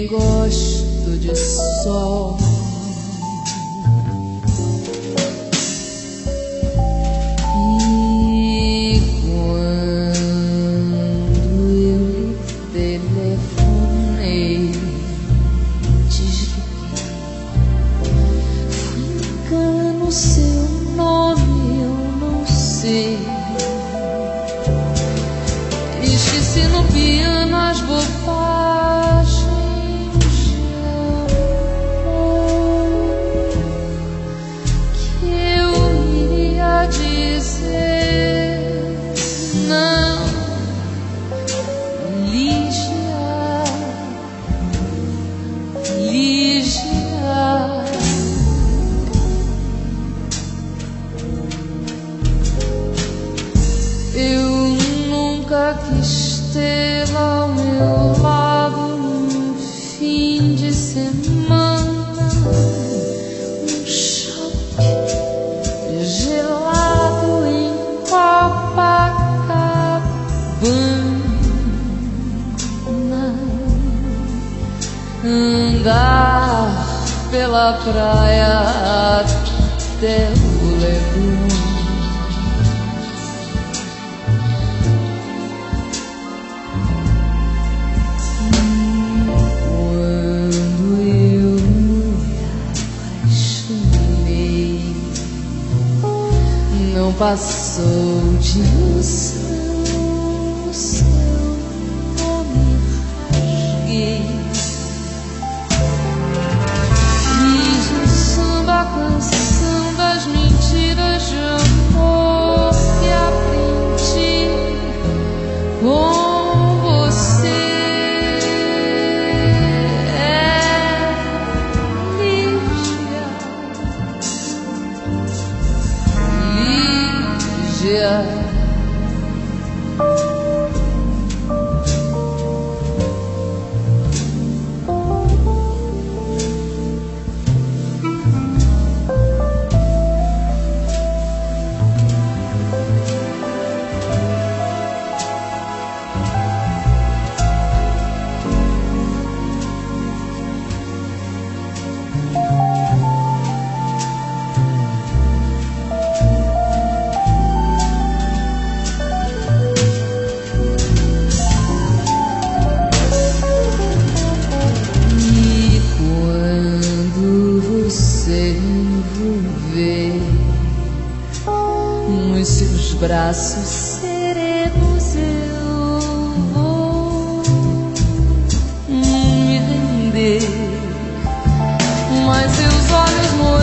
gosto de sol. E quando eu lhe telefonei, desliguei. Foi engano seu nome, eu não sei. Esqueci no piano as bobagens de amor que eu iria dizer. Não, Lígia, Lígia, eu nunca quis tê-la ao meu lado num fim de semana, um shopping gelado em Copacabana, andar pela praia até o Leblon. Não passou de ilusão, o seu nome rasguei. Fiz um samba, canção das mentiras de amor que aprendi com você. Lígia, nos seus braços serenos eu vou me render, mas seus olhos